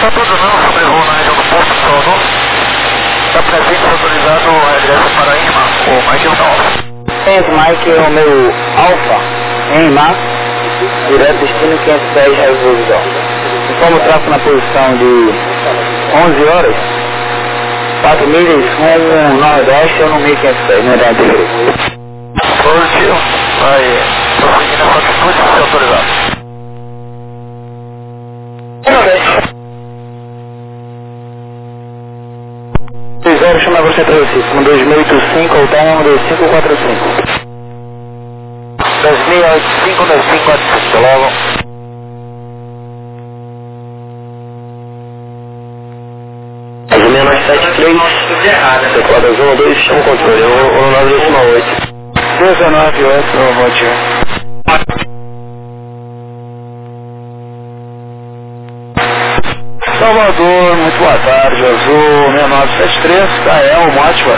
Só tudo não, sobrevoo na região do Porto, Salvador. Está presente, autorizado o regresso para IMA, o Mike Alfa. Esse Mike é o meu Alfa, em IMA, direto destino 510 reais revisão. Informo o tráfego na posição de 11 horas, 4 milhas, rumo nordeste ou no 1510, não é da anterior. Positivo, vai prosseguir nessa atitude, se autorizado. Chama você para você, com 2085, Altair 12545. 2085, 2545, logo. Azul 6973, teclado azul 2, chama o controle, 1918. 198, bom dia. Salvador, muito boa tarde, Azul 6973, Cael, Mótiva.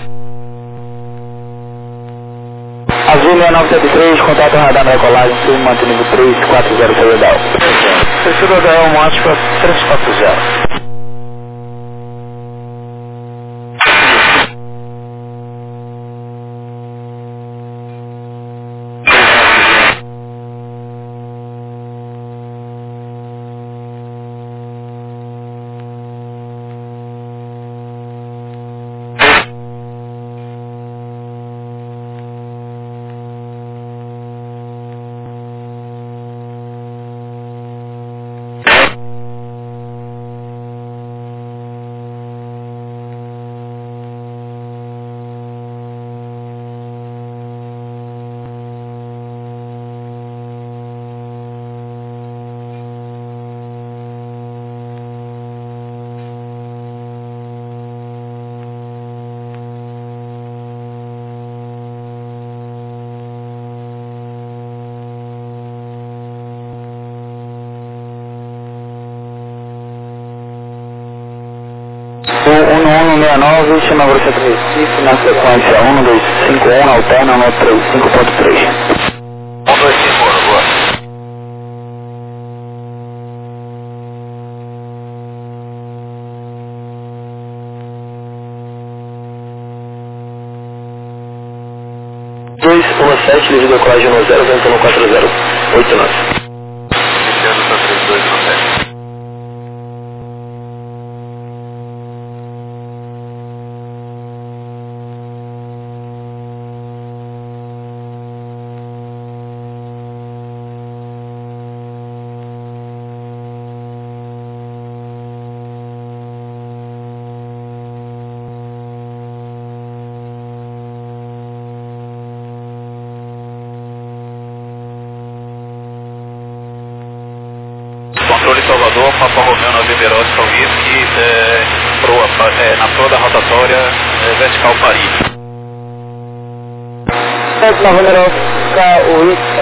Azul 6973, contato radar na decolagem, sul, mantido 340 Celedal. Terceiro Cael, Mótiva 340. O 1169, chama você para Recife, na sequência 1251, alterna no 35.3. 125, boa. Livre da colagem 10, vento no 4089. Iniciando para 3217. Controle Salvador, Papa Romeu na Liberosa Whisky, na proa da rotatória vertical Paris. Na Liberosa Whisky.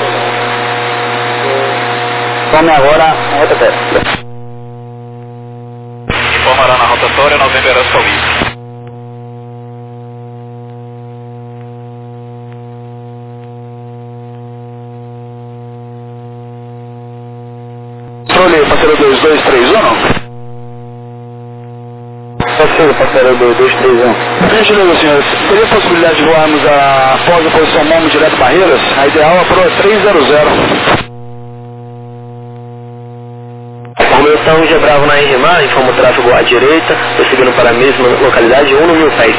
Tome agora reta testa. Informará na rotatória na Liberosa Whisky. Controle, parceiro 2231. Parceiro 2231. Gentileza, senhores, teria possibilidade de voarmos após a posição MOMO direto Barreiras? A ideal é a proa 300. Formação G Bravo na RMA, informa o tráfego à direita, prosseguindo para a mesma localidade, 1 no 1000 pés.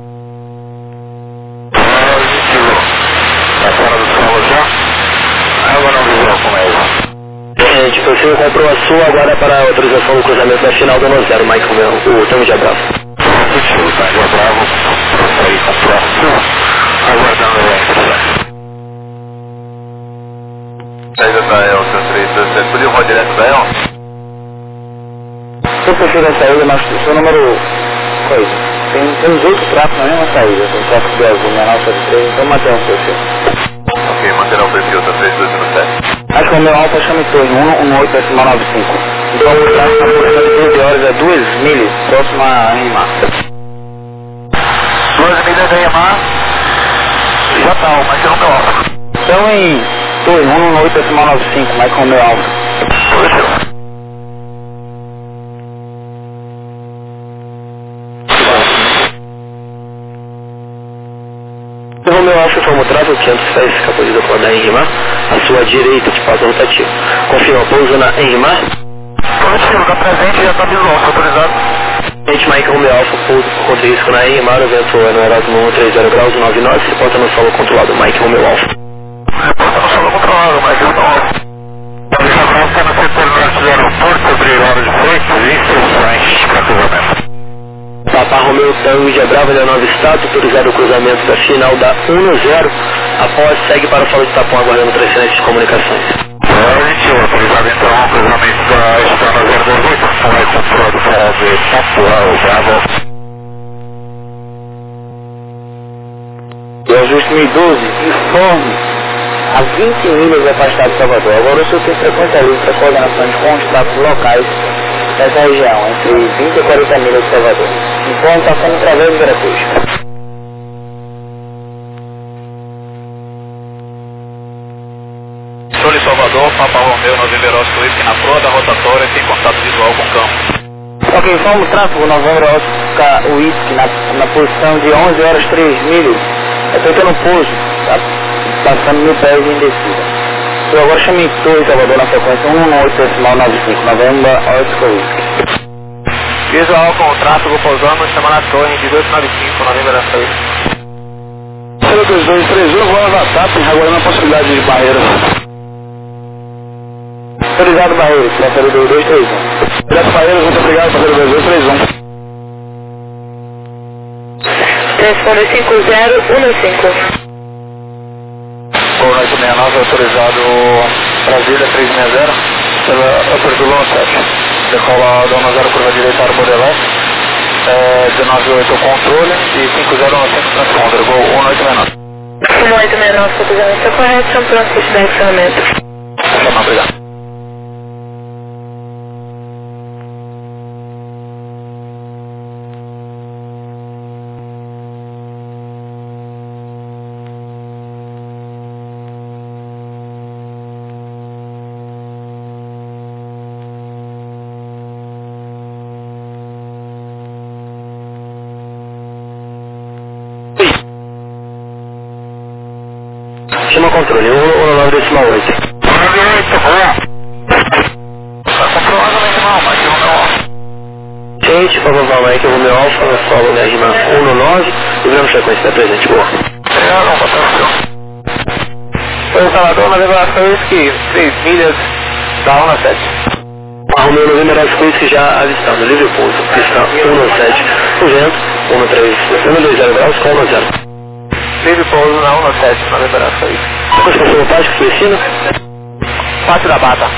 Gente, prossiga com a proa sul agora para a autorização do cruzamento da final do 10, Mike Romeu, o Tamo G Bravo. Positivo, tá? G Bravo, aí com a proa sul, aguardando a saída da EL, 137, podia voar direto da EL? Se eu prefiro a saída, mas o seu número... coisa. Temos 8 tráfegos na mesma saída, tem tráfego de azul, 6973, então mantém o perfil. Ok, manterá o perfil, tá 3217. Acho que o meu alfa chama em torno 118,95. Então o tráfego na posição de 12 horas é 2 milhas, próximo a RMA. 2 milhas da RMA, já tá, mas eu não meu alfa. Então em torno 118,95, mas com o meu alfa. Positivo. Romeo Alfa, informa o tráfego 506, capoeira da da Henrimar, à sua direita de pausa rotativa. Confirma pouso na Henrimar. Positivo, tá presente, já tá visual, tá autorizado. Gente, Mike Romeo Alfa, pouso contra risco na Henrimar, o vento é no aeródromo 130 graus 99, se porta no solo controlado, Mike Romeo Alfa. Reporta no solo controlado, Mike Romeo Alfa. Polícia Brava está no setor norte do aeroporto, abrir hora de Freitas e instruções para cruzamento. Papa Romeo Tango de Brava, 19 status, autorizado o cruzamento da final da 1-0, após segue para o falo de Tapão, aguardando transferência de comunicações. Positivo, autorizado então o cruzamento da estrada 028, flight control do farol de Papua, Bravo. E ajuste 1012, informe a 20 milhas afastado de Salvador. Agora o senhor tem frequência livre para coordenações com os tráficos locais dessa região, entre 20 e 40 milhas de Salvador. Informe passando através de Veracruz. Sul de Salvador, Papa Romeo, November Oscar Whisky na proa da rotatória, tem contato visual com o campo. Ok, informe o tráfego November Oscar Whisky na posição de 11 horas 3 milhas, acertando o pouso, tá? Passando 1000 pés em descida. Eu agora chamei Torre Salvador na frequência 118.95, November Oscar Whisky. Visual com o tráfego pousando, chamando a torre de 295, November Oscar Whisky. 02231, vou avançar, aguardando a possibilidade de barreiras. Autorizado barreiras, passageiro 2231. Direto barreiras, muito obrigado, passageiro 2231. Transponder 5015. Gol 869, autorizado Brasília 360, pela apertura 17. Decola Dona 0, curva direita, Arbor Leste, 198 controle e 5015 transponder, Gol 1869. 1869, autorizado, está correto, são prontos de direcionamento. Não, obrigado. Chama controle, 1,9,8. 1,8, boa. Tá comprovadamente não, mas eu não. Gente, por favor, Mike Romeo Alfa, no solo da RIMA 119, livramos frequência da presente, boa. Não, patrão. Foi o Salvador, mas agora foi isso que 3 milhas da 17. Romeo November Oscar Whisky já avistando, livre pouso, pista 117, o vento, 120 graus com 10. Livre pouso na 17, November Oscar Whisky. Depois passou o pátio que destino? Pátio da Bata.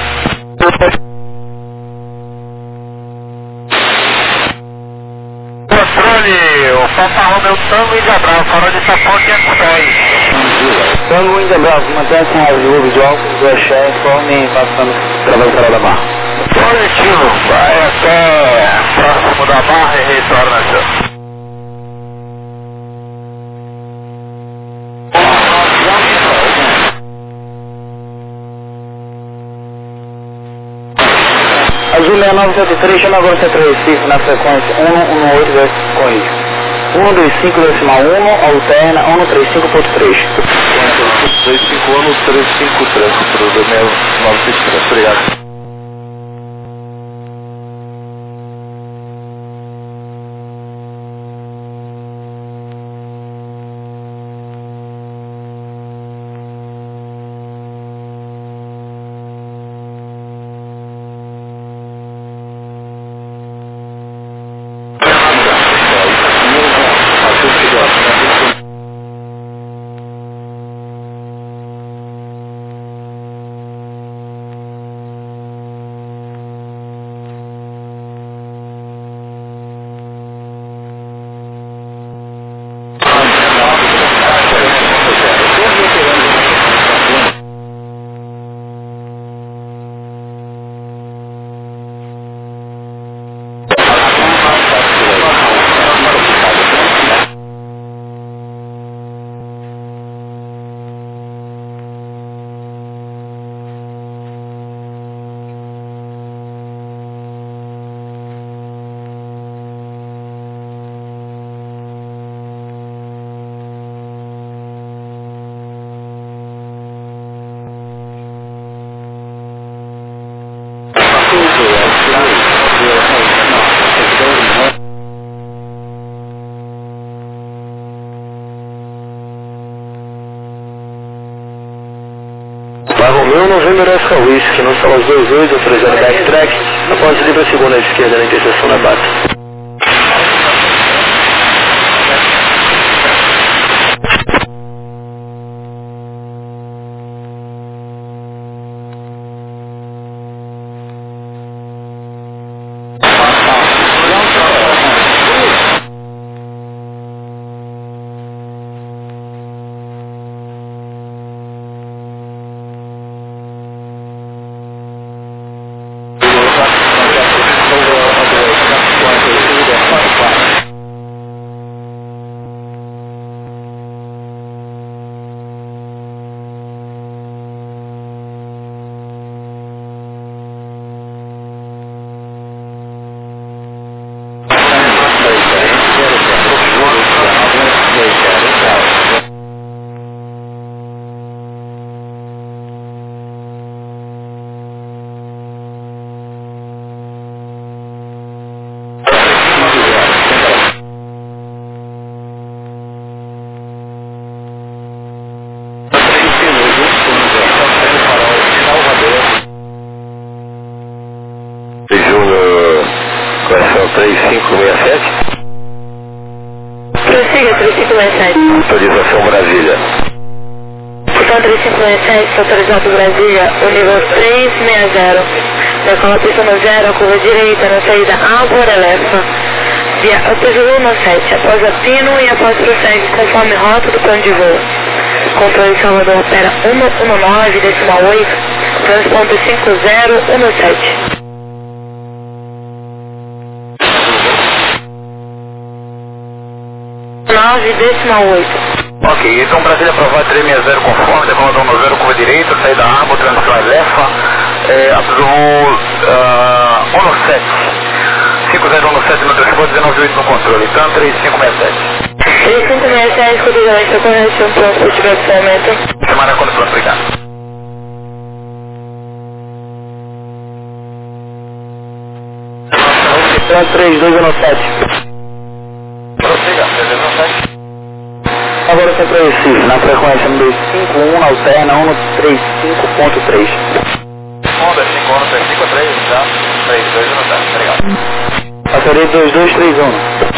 Controle, o Papa Romeo Tango e Bravo, farol de Tapão 510. Tango ainda bravo, mantenha-se em azul, visual, do axé, informe passando através do farol da barra. Positivo, vai até próximo da barra e retorna já. Azul 6973, chama agora o Centro Recife na frequência 118 com risco. 125,1, alterna 135.3. 25 353, pro 963, obrigado. River Oscar Whisky, não são os 28, autorizando backtrack, após livre a segunda à esquerda na interseção da bata. Prossiga, 3567. Autorização Brasília. Portão 3567, autorizado Brasília, o nível 360. Decola pista no 0, a curva direita, na saída Álvaro Elefa. Via Upper 17, após a Pino e após prossegue conforme rota do plano de voo. Controle Salvador opera 119,8, transponder 5017. 9,8. Ok, então Brasília aprovado 360 conforme, decolador no 0, curva direita, saída Abo, transição Elefa, absolvo 17. 5017 no transporte, 198 no controle, então 3567. 3567, codizamento correção, pronto, se tiver esse Semana quando pronto, obrigado. Então 3217. Prossiga, 317. Agora você para Recife, na frequência 251, alterna 135.3. Honda 5135, já, 3217, obrigado. Bateria 2231.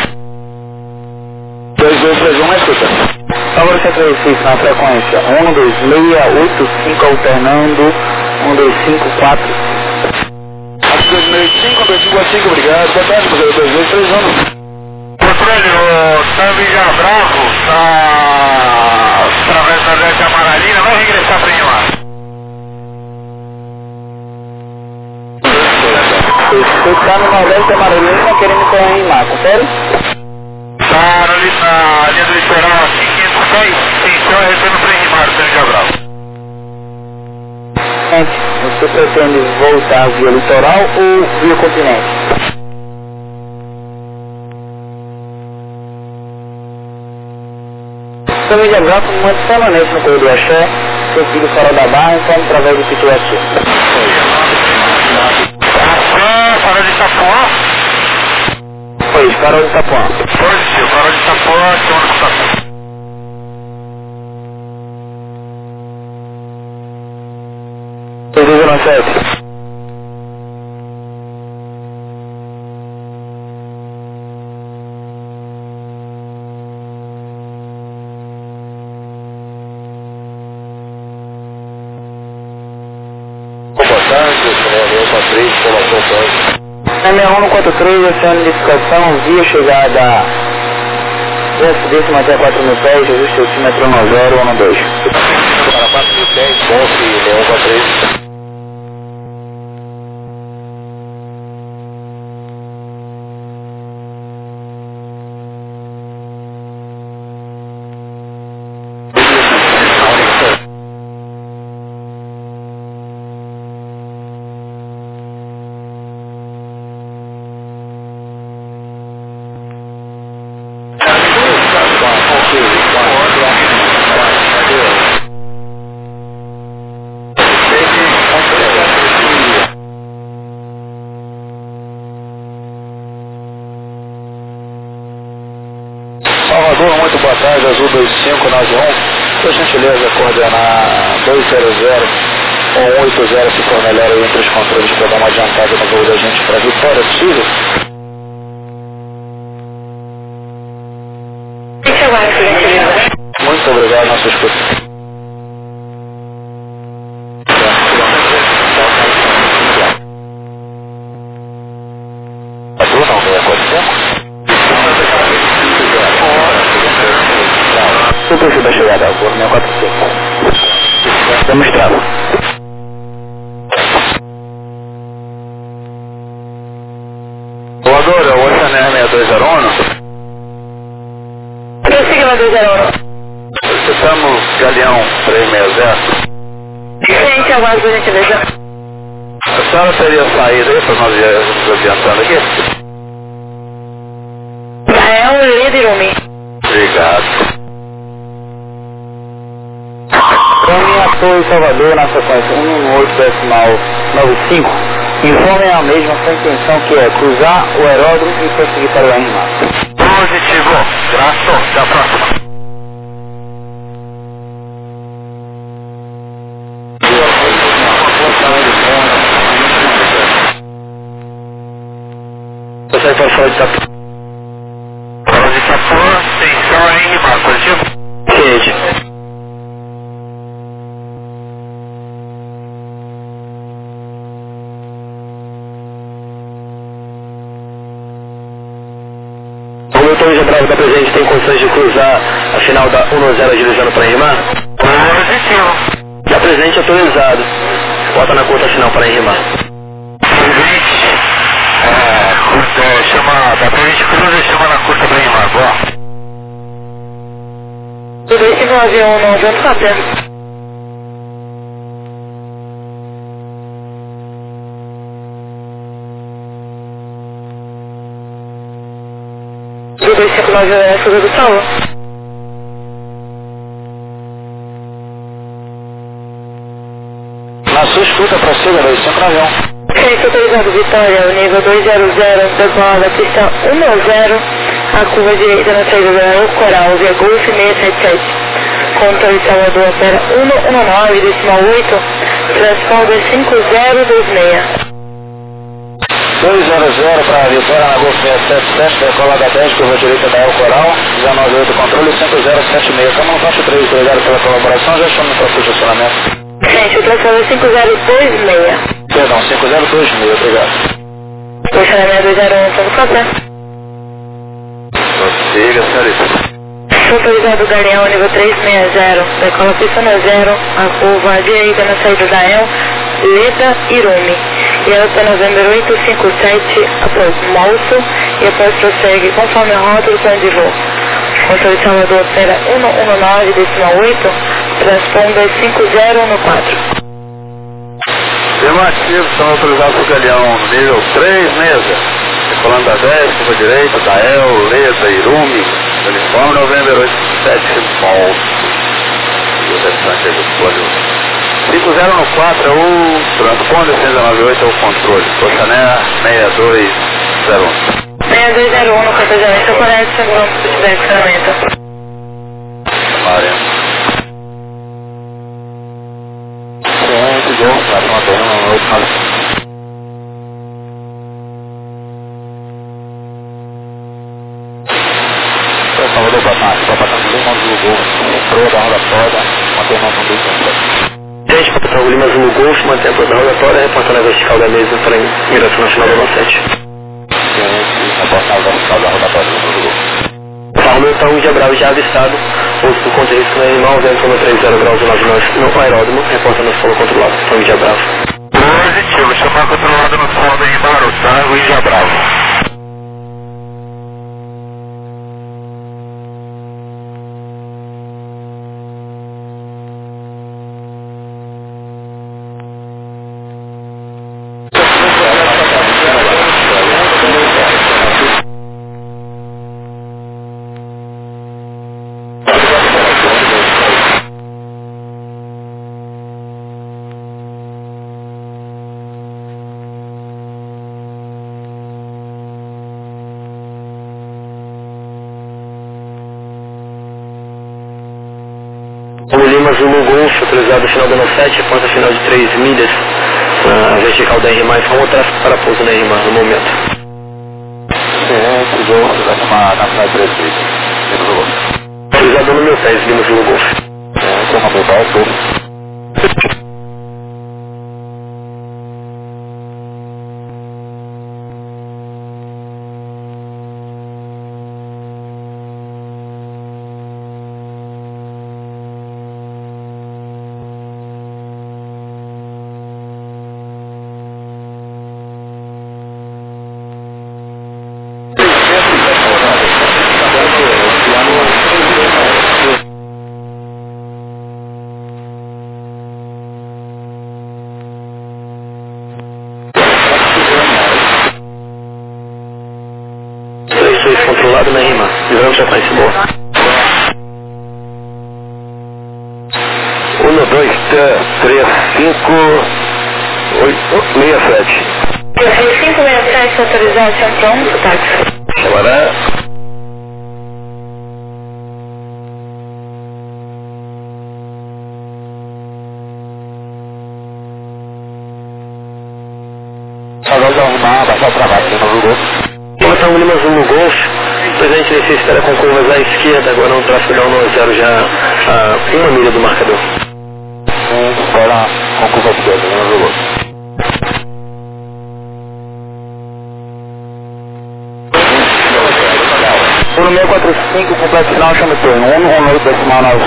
2231, mas escuta. Agora você para Recife, na frequência 12685, alternando 12545. 2005, 255, obrigado. Boa tarde, 2231. Controle, o Sambinha Bravo, através da Leste Amaralina, vai regressar para Inhar. Você está no Nordeste Amaralina querendo correr em Mar, confere? Está na linha do litoral aqui, 506, então é retorno para Inhar, Sambinha Bravo. Gente, você pretende voltar via litoral ou via continente? Também de abraço, mande permanente no corredor Axé, sentido Farol da Barra, então através do Pituaçu. Farol de Itapuã? Pois, Farol de Itapuã. Positivo, Farol de Itapuã, segundo contato. Na 6143, essa identificação via chegada décimo até 4.000 pés, ajuste o símetro no 0 ou no 2. Para 4.010, Bonfe, Leão 43. Salvador, muito boa tarde, Azul 2591, por gentileza, coordenar 200, 180 se for melhor aí entre os controles para dar uma adiantada no voo da gente para Vitória, é possível? Muito obrigado, nossa escuta. A tua não veio acontecer? O perfil da chegada, o voo 645. Demonstrado. Voador, é o Oceaner 6201? Prossiga na 201. Estamos Galeão 360. Gente, aguardo por gentileza. A senhora teria saída aí para nós irmos adiantando aqui? Dael, Leda e Rumi. Obrigado. Caminha Torre Salvador na sequência 118,95. Informe a mesma sua intenção, que é cruzar o aeródromo e prosseguir para o RMA. Positivo. Traço. Até a próxima. Você vai fora de Itapu. Fora de Itapu, tensão aí, Marco. Positivo. Rede. O motor de Bravo da presente tem condições de cruzar a final da 110 agilizando para RMA? Positivo. Da presente autorizado. Bota na conta final para RMA. Chama, da frente cruza, chama na curta bem, Marco. Tudo isso no avião não adianta fazer. Do 259 é a do Saulo. Na sua escuta, prossiga 259. Centro autorizado Vitória, o nível 200, decola da pista 10, a curva direita na saída do Aero Coral, via Golf 677. Controle Salvador opera 119,8, transponder 5026. 200 para a Vitória na Golf 677, decola da 10, curva direita da El Coral, 198 controle 5076. Estamos no faixa 3, obrigado pela colaboração, já estamos no processo de estacionamento. Gente, o transponder 5026. Perdão, 5026, obrigado. Estacionamento 201, estamos fazendo. Prossiga, senhorita. Autorizado Galeão, nível 360, decola pista 0, a curva direita na saída da El, Leda e Rumi. E ela está Novembro 857, após Malso, e após prossegue conforme a rota do plano de voo. Controle Salvador opera 119,8, transponder 5014. Afirmativo, estão autorizados para o Galeão no nível 3 mesa. Decolando da 10, curva direita, da El, Leda e Rumi. Uniforme Novembro 87, Malso. E o restante aí do plano. 5014 é o transponder, 698 é o controle. Oceaner 6201. 6201 no cotejamento, eu conecto o segundo se tiver estacionamento. Salvador, boa tarde. Só passando por Lima Zulu Golf. Proa da rodatória, mantém a noção do tempo. Gente, Patrão Lima Zulu Golf, mantém a proa da rodatória, reportando a vertical da mesa para migração nacional da 97. Reportando a vertical da rodatória do Zulu Golf. Hamilton de Abreu já avistado, pouso por conta de risco no animal, vento no 30 graus de nós no aeródromo, reportando o solo controlado, Tom de Abreu. Positivo, chamar controlado no solo da Imaru, Tango e Bravo. O Lima Zulu Golf, autorizado final do 7, ponta final de 3 milhas, na vertical da RMA, só um tráfego para pouso na RMA no momento. Golf, vai tomar na final de 3 milhas, Lima Zulu Golf. Autorizado número 10, Lima Zulu Golf. Com uma mobile, tudo. Controlado na RIMA, livramos já conhece boa. 1, 2, 3, 5, 8, 67. 567, autorizado, centro 1, táxi. Chamará. Vamos arrumar, baixar o trabalho, no Google. Botar um Lima Zulu Golf, presente nesse espera com curvas à esquerda, agora um tráfego da 190 já a 1 milha do marcador. Agora com curva à esquerda, Lima Zulu Golf. Por 645, completo final, chama o turno, 1,18,9.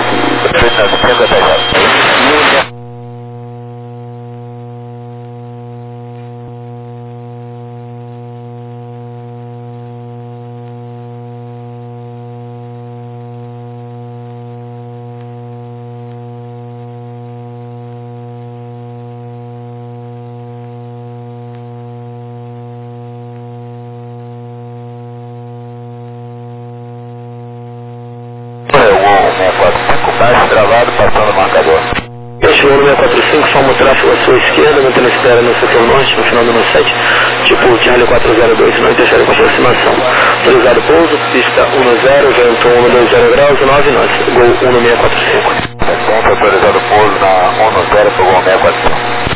Baixo travado, passando o marcador. Este número 645, só um tráfego à sua esquerda, mantendo espera no setor norte, no final do 97, tipo Charlie 402, não interfere com aproximação. Autorizado pouso, pista 10, vento 120 graus, 9 nós, Gol 1645. Sempre autorizado pouso na 10 para o Gol 645.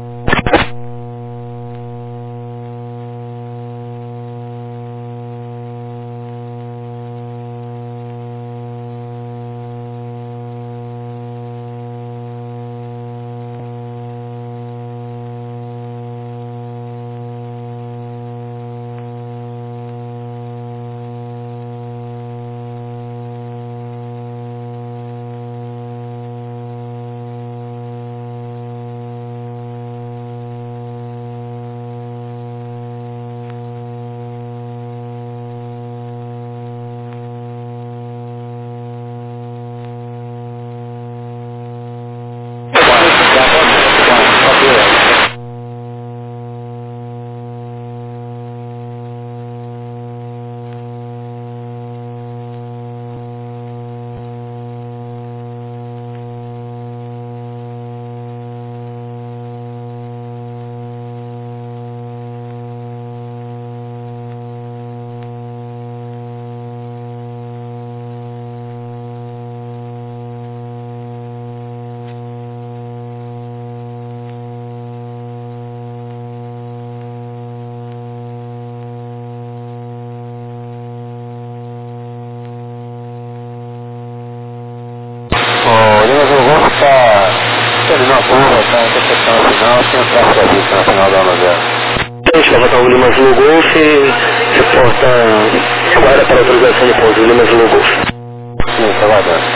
Terminou a curva, está em interseção final, tem o tráfego à vista na final da 10. Gente, vai botar o Lima Zulu Golf e reporta guarda para autorização de pouso, Lima Zulu Golf. Sim, está guardando.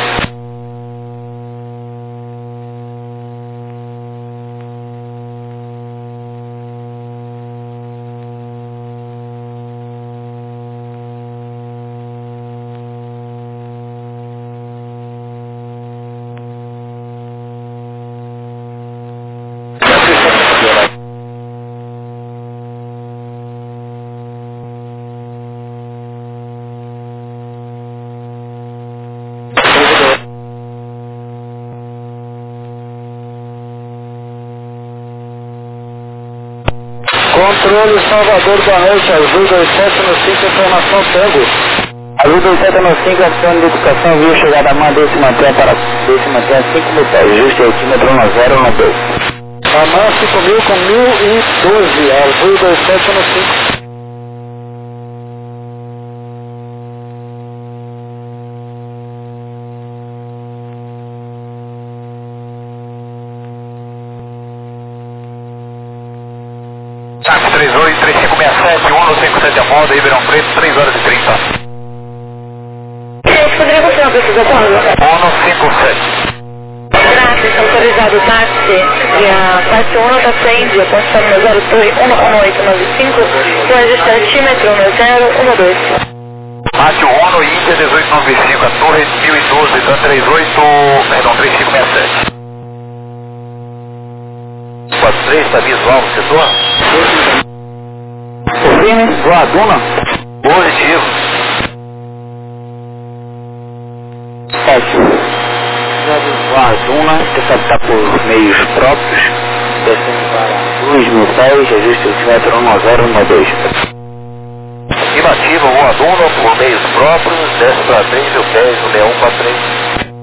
Controle Salvador, boa noite, azul 27 no 5, informação Tango. Azul 2795, acione de educação, via chegada a MAN, desce mantenha 5 mil pés, ajuste altímetro 1012. A MAN 5.000 com 1012, Azul 2795. Táxi 38, 3567, 157 a moda, Ribeirão Preto, 3 horas e 30. Gente, poderia continuar precisando da bordo? 157. Graças, autorizado táxi, parte 1, táxi Índia, ponto número 01895, com registro altímetro 1012. Mate 1, Índia 1895, a torre 1012, tá 3567. 43, está visual no setor? Confirme, voa Duna. Positivo. Ótimo. Voa Duna, você sabe que está por meios próprios, descendo para 2 mil pés, ajuste altímetro 1012. Afirmativa, voadora por meios próprios, desce para 3 mil pés no 6143.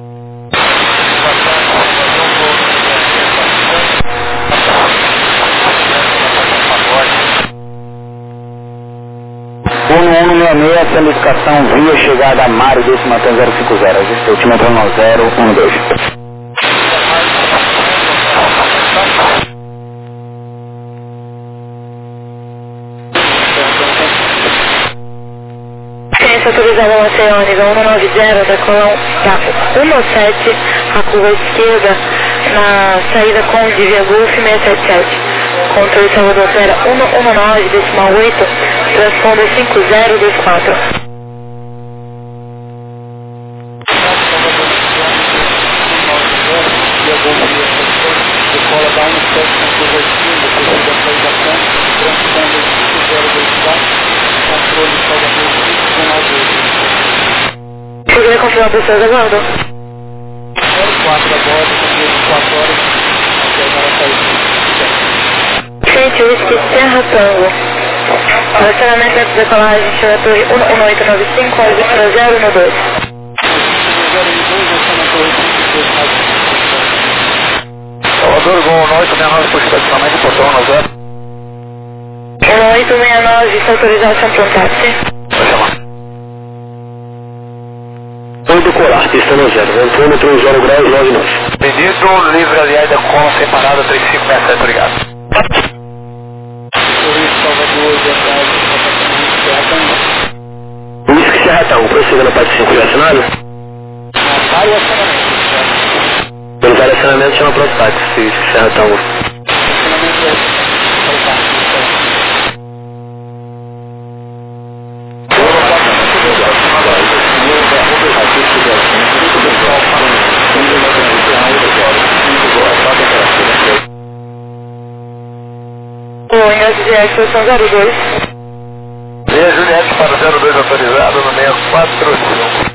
Uno 166, planificação via chegada a Mário, desce mantenha 050, ajuste altímetro 1012. Ciência autorizada Maceió, nível 190, decolão da 17, a curva esquerda, na saída com via Golf 677. Controle Salvador Fera 119, decimal 8, transponder 5024. Decola da 17 com curva esquerda, depois da saída com, transponder 5024, controle Salvador 519. Poderia confirmar pessoas aguardam? 04 agora, com 4 horas, até agora sair. Gente, whisky Serra Tango. Relacionamento antes da decolagem, chama a torre 11895, registro 012. Salvador, voo 1869, por estacionamento, portão 90. 1869, está autorizado sem táxi. Vai chamar. Vou decolar, pista no 0, ventômetro 0 graus 9 nós. Pedido livre, aliás, da cola separada 3567, obrigado. Whisky Serratão, prossiga na parte 5 relacionado? Pelo variacionamento chama pronto táxi, Whisky Serratão. O ingresso de exposição 02. Meia Juliette para 02 autorizado no 645.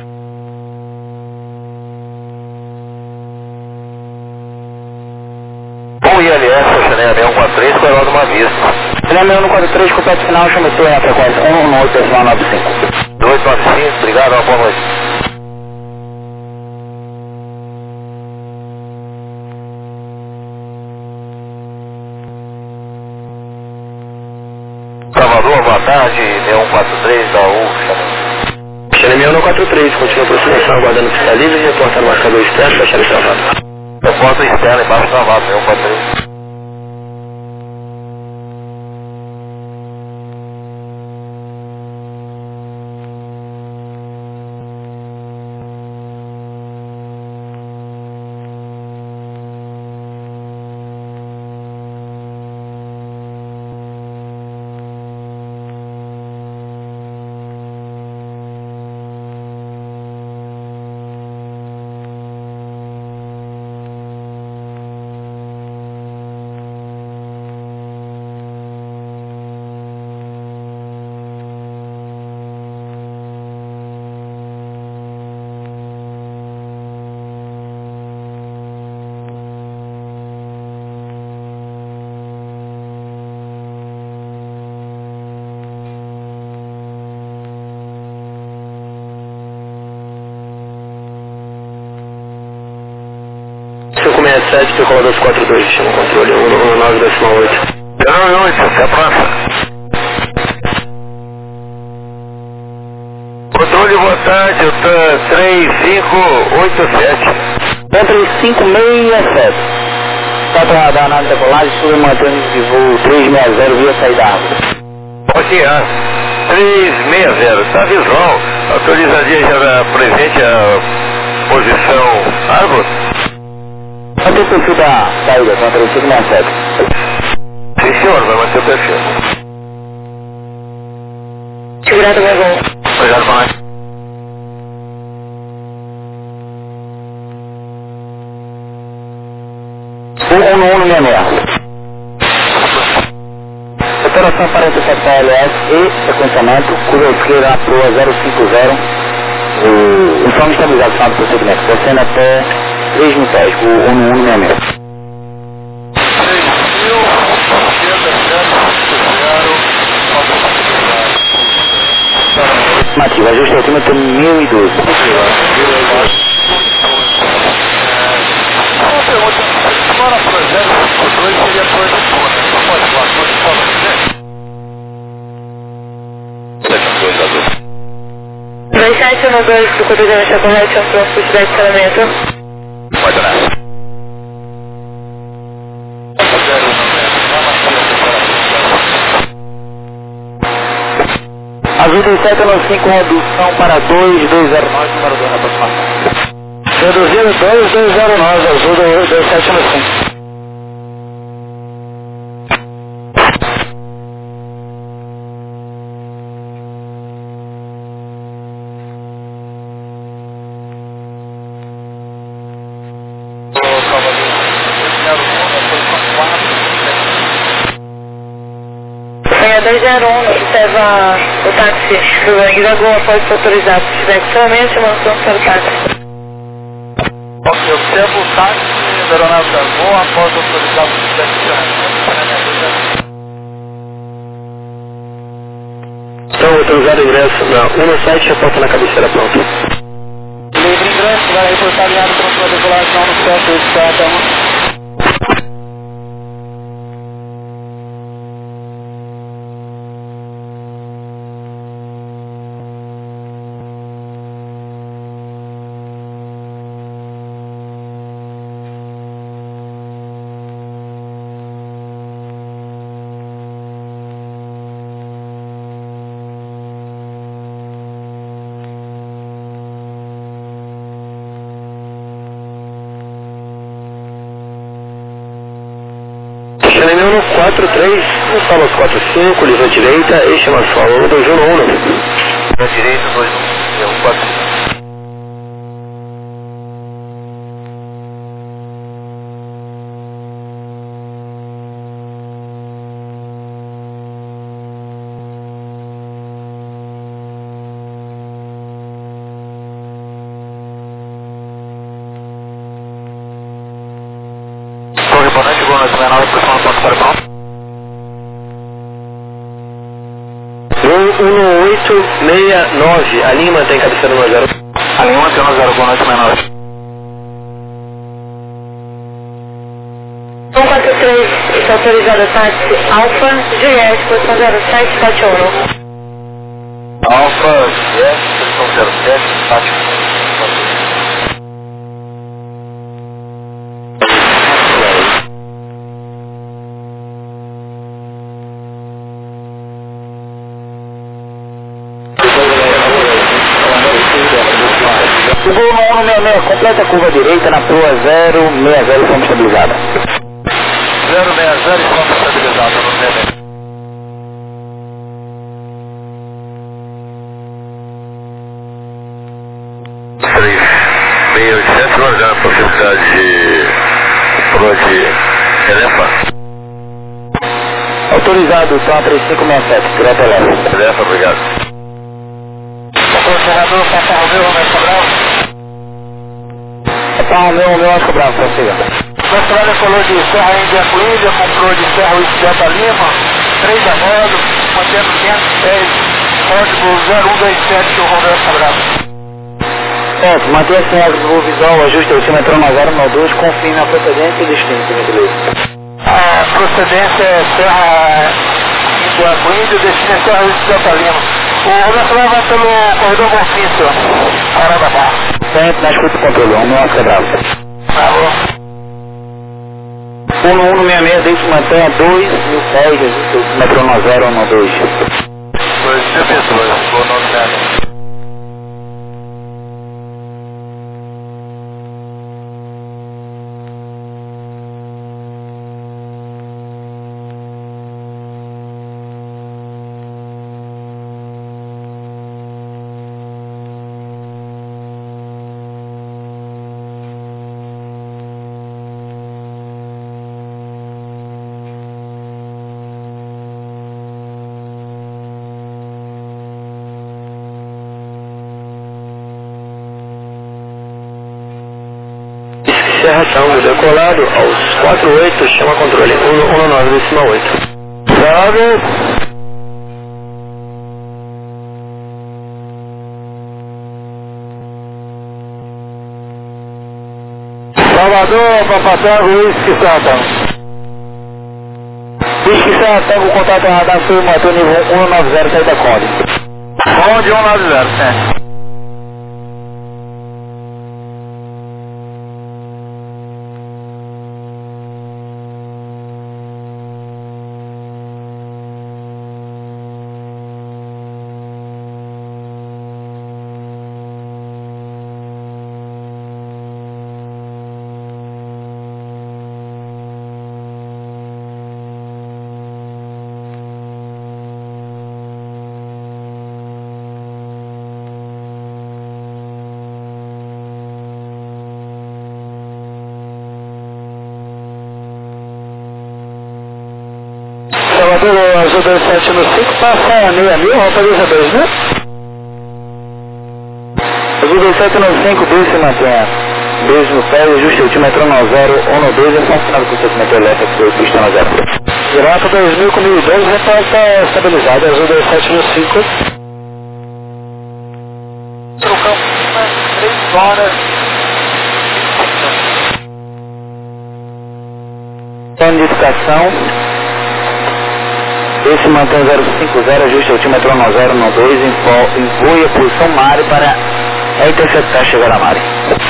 O ILS, Chanel 6143, Coronel do Mavista. Chanel 143, completo final, chama o na frequência 11895. 295, obrigado, uma boa noite. Salvador, boa tarde, 6143 da U, Chanel 143, continua a aproximação, aguardando pista livre, reportar no marcador externo, fechar travado. Repórter externo embaixo travado, 6143. 67, decolar 242, chama o controle 119,8. 098, até a próxima. Controle, boa tarde, OTAN 3587. OTAN 3567. Está para dar na decolagem, sube mantendo de voo 360 via saída árvore. Ok, 360, está visual. Autorizaria já presente a posição árvore? Manter o perfil da saída, OTAN 3567. Sim, senhor, vai manter o perfil. Segurado, meu voo. Obrigado, boa noite. Operação 47 PLS e sequenciamento, curva esquerda na proa 050, informe estabilizado final do procedimento, descendo até 3.000 pés, o 1166. Afirmativo, ajuste altímetro 1012. Uma pergunta, agora para 052 seria por de conta, só pode falar por de conta, né? 2712 do Cotizão Chocolate, é um pronto de estacionamento. Pode dar. Azul 2795, redução para 2209, número 2 na aproximação. Reduzindo 2209, azul 2795. É 201, observa o táxi do Gangue da Goa, pode ser autorizado. Se tiver estacionamento, chamamos para o táxi. Ok, observa o táxi da aeronave da Goa após autorizar o estacionamento. Então, autorizado ingresso na 17, a porta na cabeceira pronta. Livre ingresso, vai reportar alinhado com a sua declaração no 784. Estacionamento no 43, no sala 45, livre à direita, este é uma sala 211. À direita, 214. Correspondente, boa noite, 69, posição no ponto para pronto. 1869, a linha mantém cabeceira no 0. A linha mantém no 0, boa noite, 69. 143, está autorizado táxi Alfa Juliette, posição 0771. Alfa, Juliette, posição 0771. O gol no 166, completa a curva direita na proa 060, forma estabilizada. 060 e forma estabilizada no 66. Guardando a possibilidade de proa de elefante. Autorizado, TOM 3567, direto a leve. Elefante, obrigado. Senador, Papa Romeu, Romeu Cabral. Papa Romeu, Oscar Bravo, prossiga. Nacional decolou de Serra Índia Coelha, comprou de Serra Delta Lima, 3 a bordo, mantendo 510, código 0127, o Romeu Cabral. Certo, mantenha assim a visual, ajuste o símetro 092, confie na procedência e destino, beleza. A procedência é Serra do Aguindo, o destino é Serra de Santa Lima. O Roberto vai pelo corredor Bonfim, Hora da Barra. Sempre na escuta do controle, vamos lá, quebrado. Tá bom. 1166, deixe mantenha 2.000 pés, ajuste o símetro 012. 2 vou nomear. Serra Tango, decolado aos 48, chama controle 19,8. Salve! Salvador, Papatango, Whisky Serra Tango. Whisky Serra Tango, contato radar sul, motor nível 190, saída Conde. Conde 190, certo. Salvador, Azul 27 no 5, passa a 6.000, rota 2 né? Azul 27 no 5, desce e mantenha. Beijo no pé, ajuste o altímetro no 012, é só um sinal do consentimento elétrico, que eu pista no 0. Direto 2000 com 1012, reporta estabilizado, Azul 27 no 5. Trocamos 3 horas. Plano de indicação. Esse mantém 050, ajuste o altímetro no 012, envoie a posição Mari para interceptar chegar a Mari.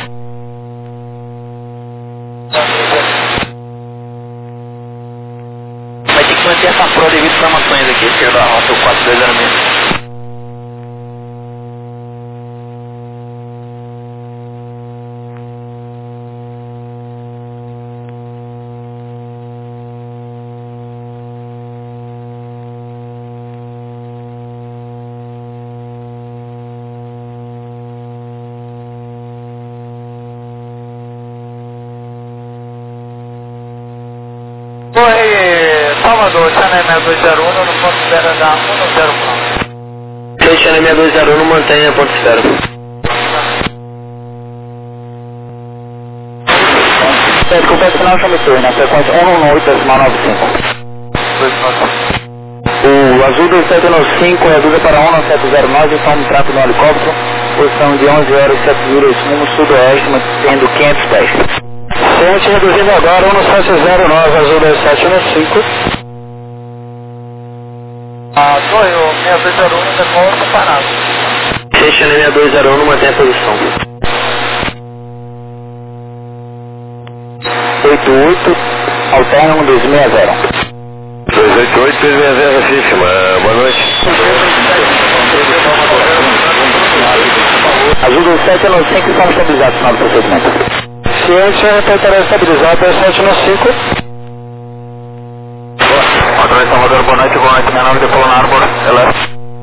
Vai ter que manter essa prova devido a informações aqui, esquerda da rota 4206. Oi, Salvador, Channel 6201, no ponto de espera da 101. Channel 6201, mantenha ponto de espera. Complexo final chama-se na frequência 118,95. O Azul 2795 reduza para 19709, está no tráfego no helicóptero, posição de 11 horas e 7 milhas rumo sudoeste, mantendo 500 pés. Frente reduzindo agora 1709, Azul 2715. Torre, o 6201 decola está parado. Channel 6201, mantém a posição. 88, alterna 1260. 288, 260, Fífima. Boa noite. Azul 2795, estamos estabilizados, final do procedimento. Ciente, repetirá estabilizado, 2795. Boa noite, Salvador, boa noite, meu nome é Paulo Arbor, ela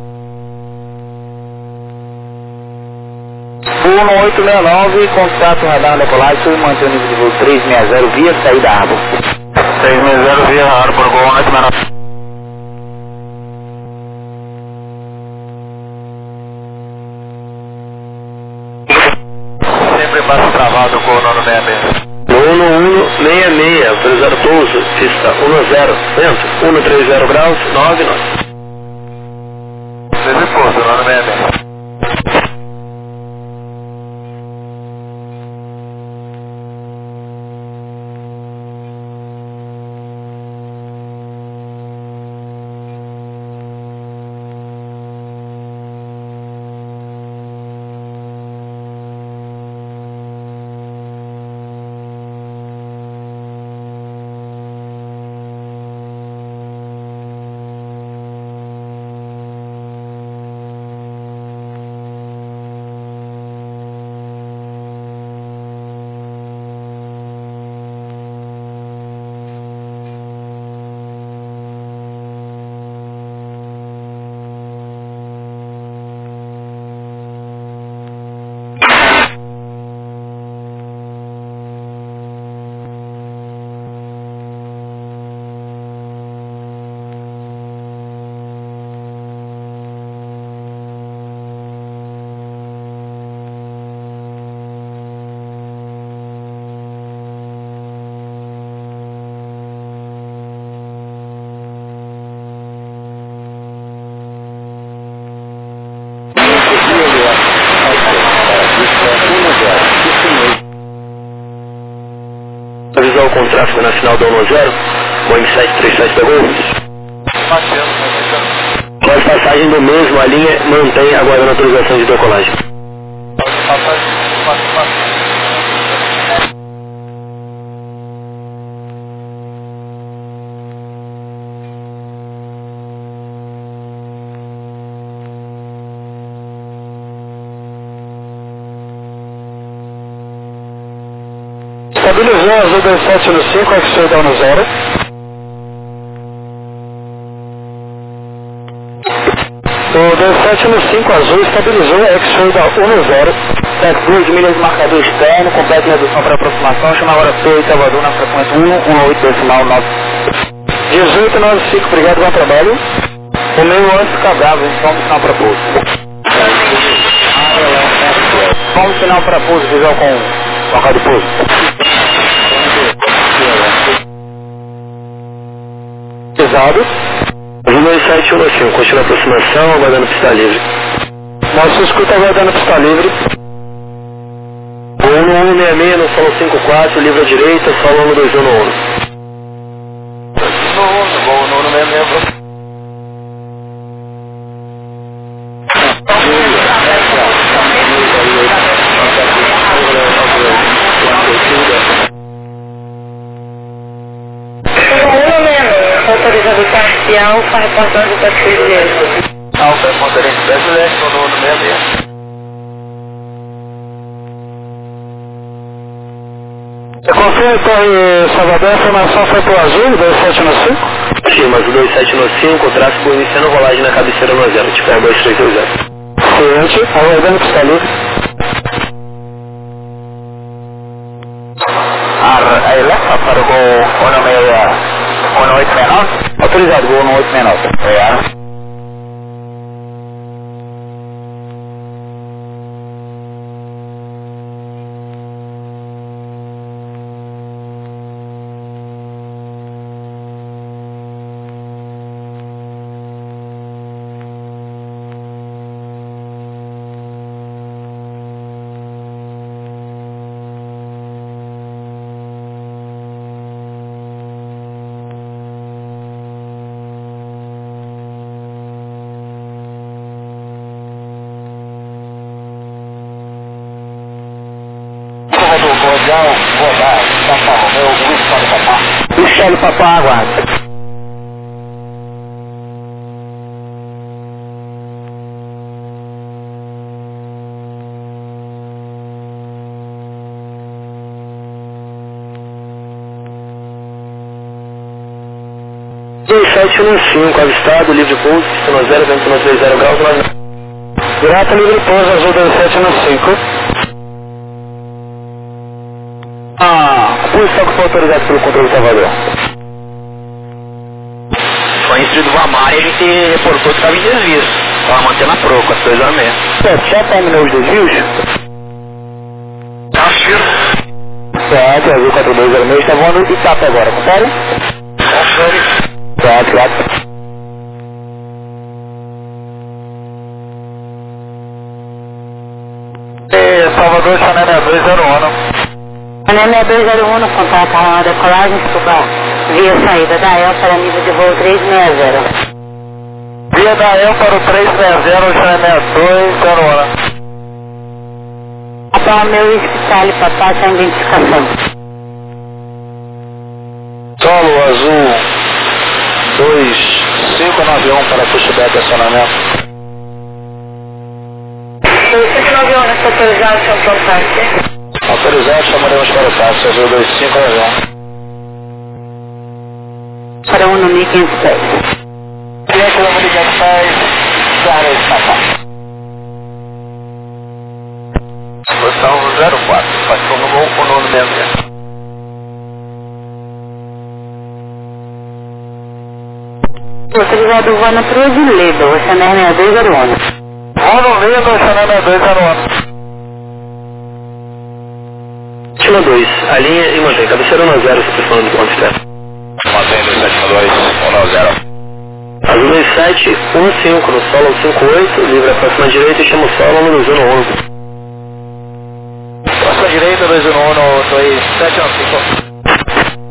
1869, contato radar na decolagem, mantém o nível de voo 360 via saída Arbor. 360 via Arbor, boa noite, meu nome. Sempre passo travado com o nono 66. 1166, autorizado pouso, pista 10, vento, 130 graus, 99. Desde pouso, nono 66. Rafael com tráfego na final do 110, Boeing 737 da Gol. Após passagem do mesmo, a linha mantém aguardando autorização de decolagem. Estabilizou a Azul 27 no 5, X-Ray down no 0. O 27 no 5 azul estabilizou a X-Ray down no 0. 2 milhas de marcador externo, completa redução para aproximação, chama agora P e Salvador na frequência 118,9. 1895, obrigado, bom trabalho. O meio antes Cabral, vamos sinal para pouso. Vamos sinal para pouso, visual com local de pouso. Pesado. Azul 2715, continua a aproximação, aguardando pista livre. Nosso escuta aguardando pista livre. Voo no 166 no solo 54, livre à direita, solo 121 no 1. Voo no 166. Autorizando parcial, para reportando o perfil dele. Alfa, ponderante brasileiro, no 166. Confirma, Torre Salvador, a informação foi para o azul, 27 no 5? Sim, mas o 27 no 5, tráfego iniciando rolagem na cabeceira no 0, tipo é 2320. Ciente, aguardando pista livre. Aí leva para o gol 1869. Autorizado, gol 1869. É. Michele Papá, aguarda. E 715, avistado, livre pouso, pista 0, vento no 30 graus, Direta livre pouso, azul 27 no 5. A posição que foi autorizada pelo controle Salvador. Foi instruído o Amar e a gente reportou que estava em desvio. Estava mantendo a proca, as coisas mesmo. Já terminou os desvios? Acho. Certo, azul 4206, está voando Itapa agora, confere? Certo, claro. Salvador, Chanel 6201. Chanel 6201, contato a decolagem, desculpa, via saída da EL para nível de voo 360. Via da EL para o 360, Chanel 6201. Então, meu especial para passar a identificação. Solo azul 2591 para pushback acionamento. 2591, está autorizado, seu contato. Autorizado, chamaremos para o passo, azul 2591. Para 1 no 1510. Quem que vamos ligar de paz? Cara, está. Posição 04, passou no gol com o nono mesmo. Autorizado o voo na Brasileiro, Chanel 6201. Voo no Lido, Chanel 6201. Última 2, a linha e mantém, cabeceira 1 a 0, supressão do ponto externo. Mantém 2712, 190. Azul 2715 no solo 58, livre a próxima direita e chama o solo no 211. Próxima direita, 211, 2715.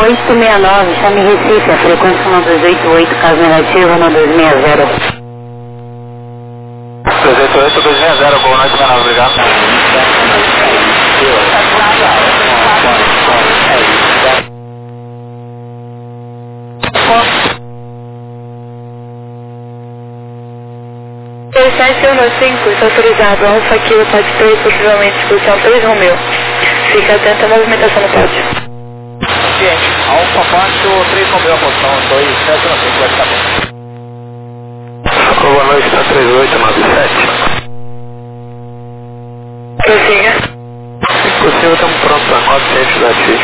869, chame Recife, a frequência 1288, caso negativo no 260. 388, 260, boa noite, menor, obrigado. O 715, está autorizado, Alfa Kilo, pode ter possivelmente disposição 3 Romeu. Fica atento à movimentação no pódio. Ciente, Alfa Pato, 3 Romeu, a posição 2795, vai ficar bem. Boa noite, está 3897. Prossiga. Se possível, estamos prontos para 400 da TIS.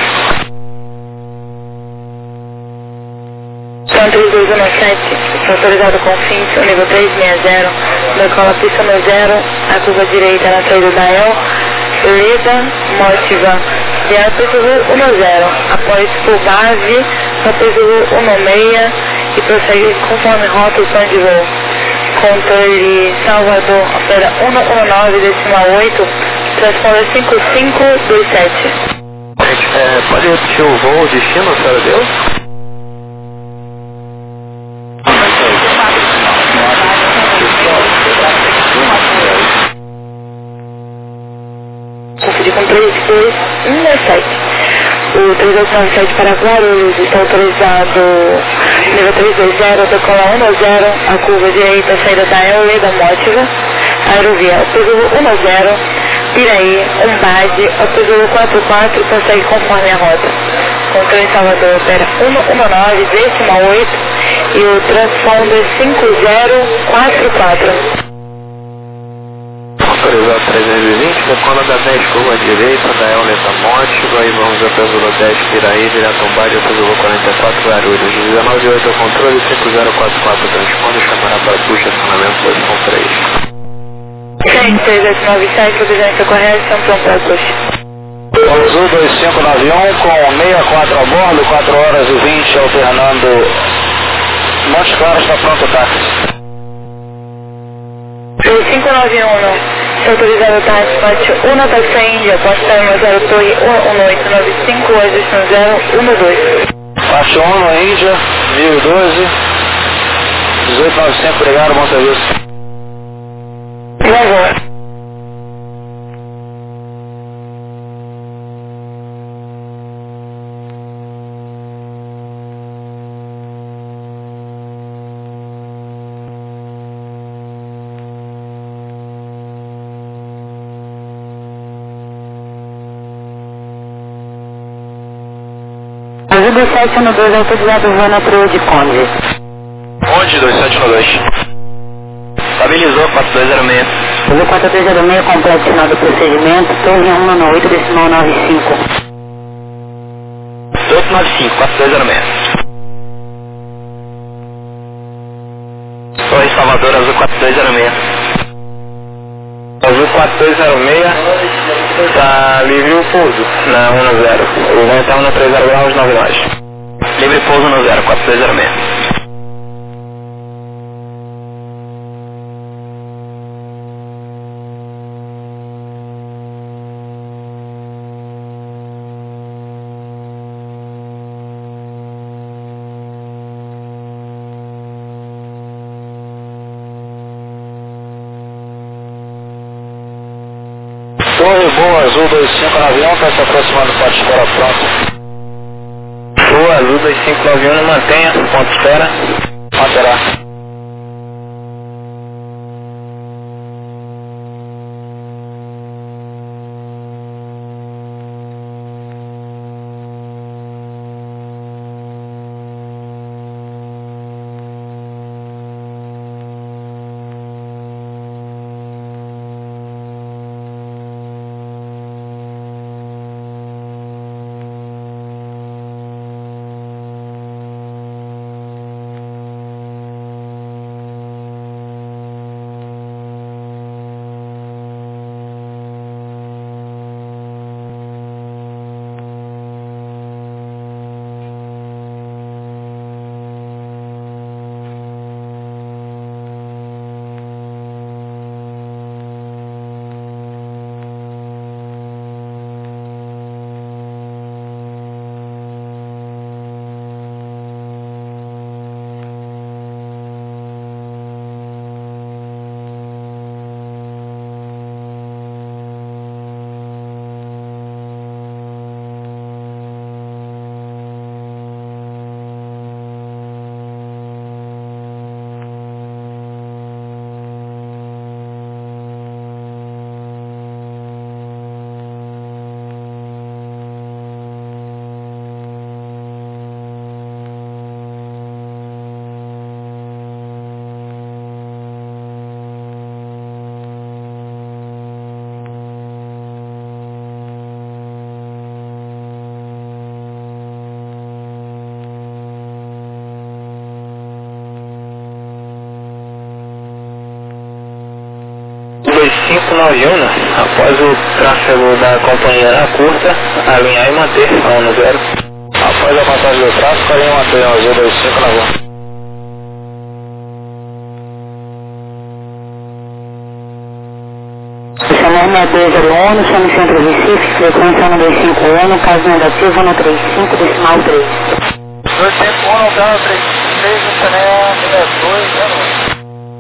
São 3217, está autorizado com fins, o nível 360, decola pista no 0, a curva direita na saída da El, Leda, Mótiva, viado PSV 10, após por base, na PSV 16 e prossegue conforme rota o plano de voo. Controle Salvador, opera 119,8, transponder 5527. Pode repetir o voo, o destino, senhora Deus? Confundir com 3217. O 3297 para Guarulhos está autorizado nível 320, decola 10, a curva direita, saída da El da Mótiva, aerovia, PSV 10, Piraí, Umbade, o PSV 44, consegue conforme a rota. Controle Salvador opera 119,8 e o transponder 5044. Autorizado 320, decola da 10 curva direita, da Euleta Mótiva, e vamos até o 10 Piraí, direto Umbade, até o 44 Guarulhos. 198 ao controle, 5044 transponder, chamará para puxa, acionamento, posição 3. 3897, providência correta, são pronto para puxa. Azul 2591 com 64 a bordo, 4 horas e 20 alternando Montes Claros, está pronto o táxi. 591, está autorizado o táxi, parte 1 táxi Índia, pode estar no 0 Torre 1895, hoje no 012. Parte 1 no Índia, 1012, 1895, obrigado, bom serviço. Por favor. Azul 2712, autorizado o voo na Trio de Conde. Onde, 2712? Estabilizou, 4206. Azul 4306, completo final do procedimento, torre 198, decimal 95. 895, 4206. Torre Salvador, Azul 4206. Azul 4206, está livre o pouso na 1 no 0. O vento está 1 no 30 graus, 9 nós. Livre pouso no 0, 4206. Torre Boa Azul 2591, está se aproximando do ponto de espera pronto. Boa Azul 2591, mantenha, ponto de espera, manterá. sinal de Uno, após o tráfego da companhia na curta, alinhar e manter a Uno 0. Após a passagem do tráfego, alinha e manter a Azul 25 na rua. Chanel 6201, chame Centro Recife, frequência 125 caso negativo no 35, decimal 3. 251, carro 36, no Chanel 6201.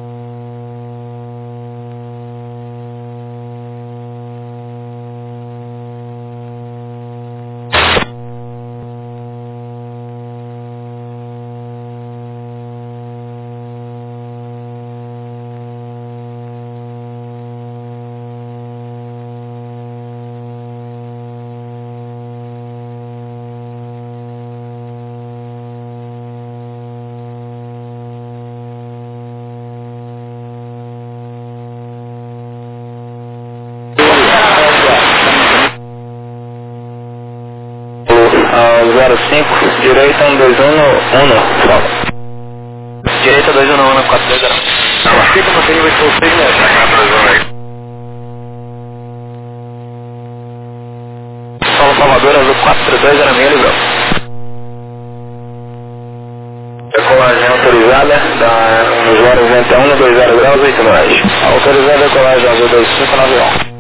Ao 05, direita 121, fala. Direita 211, 420. Fica no nível de vocês, né? Solo Salvador, Azul 432, Aramelho, decolagem autorizada, no usuário 21 no 20 graus, 8 graus. Autorizada a decolagem Azul 25 na avião.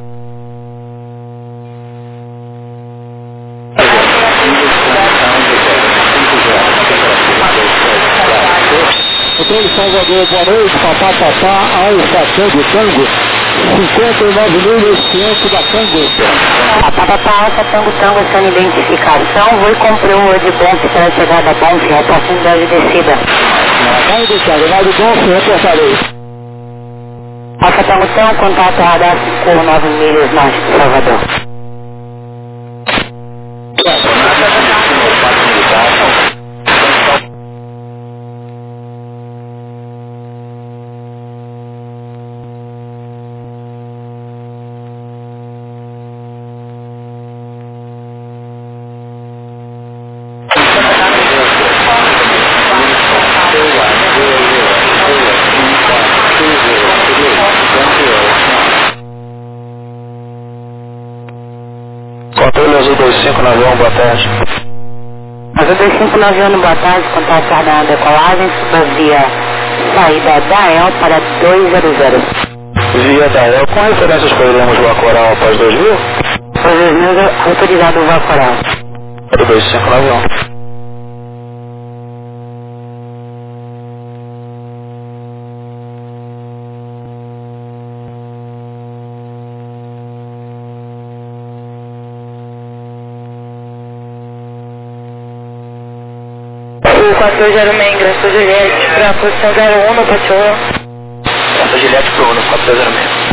Hotel Salvador, boa noite, papá, Alfa Tango, 59 milhas, ciência da Tango. Papá, Alfa Tango, essa identificação, vou e comprei um Word Bonf para a chegada Bonf, oportunidade de descida. Vai deixar, Leonardo Bonf, reportarei. Alfa Tango, contato radar 59 milhas norte de Salvador. Controle Azul 25 na avião, boa tarde. Azul 25 no avião, boa tarde, contato radar decolagem, via saída da EL para 200. Via da EL, com referências poderíamos voar coral após 2000? Após 2000, autorizado o voo coral. 25 no avião. O 420 ingressou Juliette para a posição 01 no Pachoa. Essa Juliette pro Uno, 420.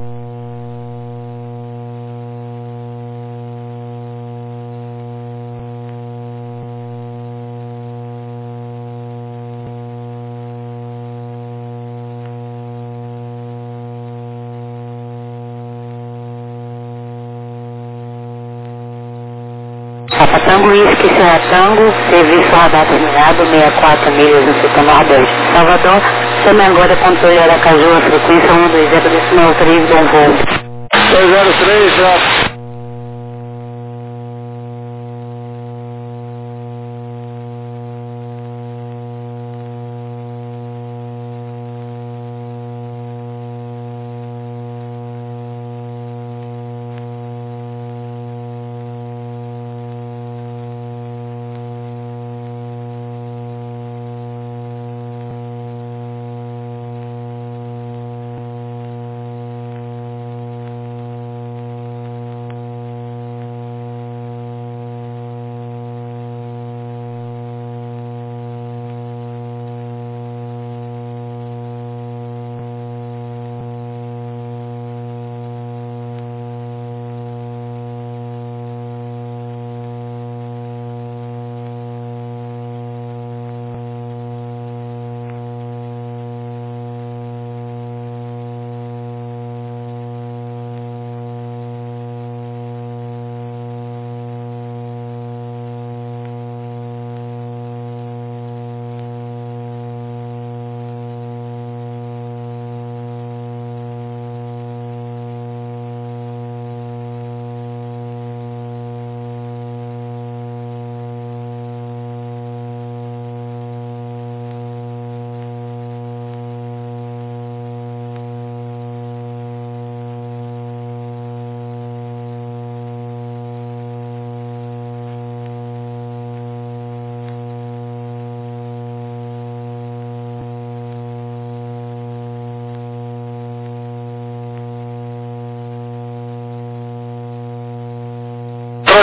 Papa Tango, Whisky, Serra Tango, serviço radar terminado, 64 milhas no setor nordeste. Salvador, chame agora controle Aracaju, a frequência 120, decimal 3, bom voo. 203, já.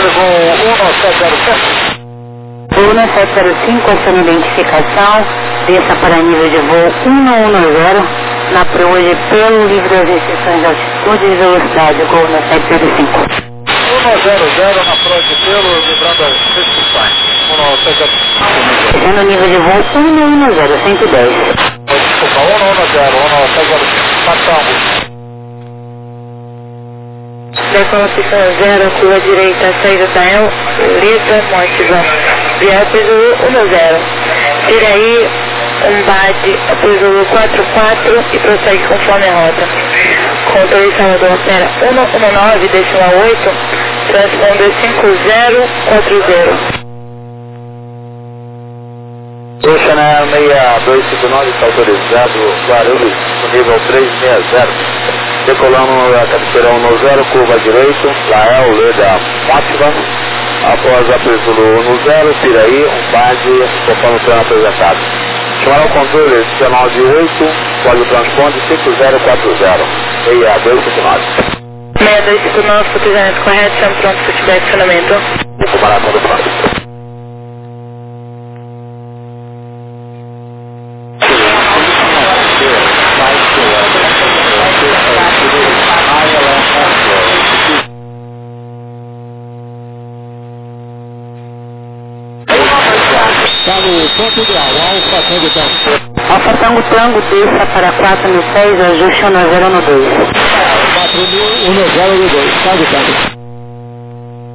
com 1707. Voo 1705, essa identificação, desça para nível de voo 110, na proa de pelo livre das restrições de altitude e velocidade, voo 1705. 100 na proa de pelo, livrando as restrições. 1705. Descendo nível de voo 110, 110. Desculpa, 110, 1705. Passamos. Decola pista 0, curva direita, saída da Lisa Montivan. Via Peso 10. Tira aí um BAD Peso 44 e prossegue conforme a rota. Controle Salvador opera 119,8, transponder 5040. Chanel 6259 está autorizado, Guarulhos, no nível 360. Decolamos a cabeceira 10, curva direito, Lael, Leda, Fátima. Após a preço do 10, tira aí um BAD conforme o plano apresentado. Chamar o controle 198, código transponde 5040, 6259. 6259, posicionamento correto, estamos prontos para atividade de acionamento. Comparação do plano. Está no ponto ideal, Alfa Tango Tango. Alfa Tango Tango, desça para 4006, ajuste 10 no 2. 4000, 10 no 2, Tango Tango.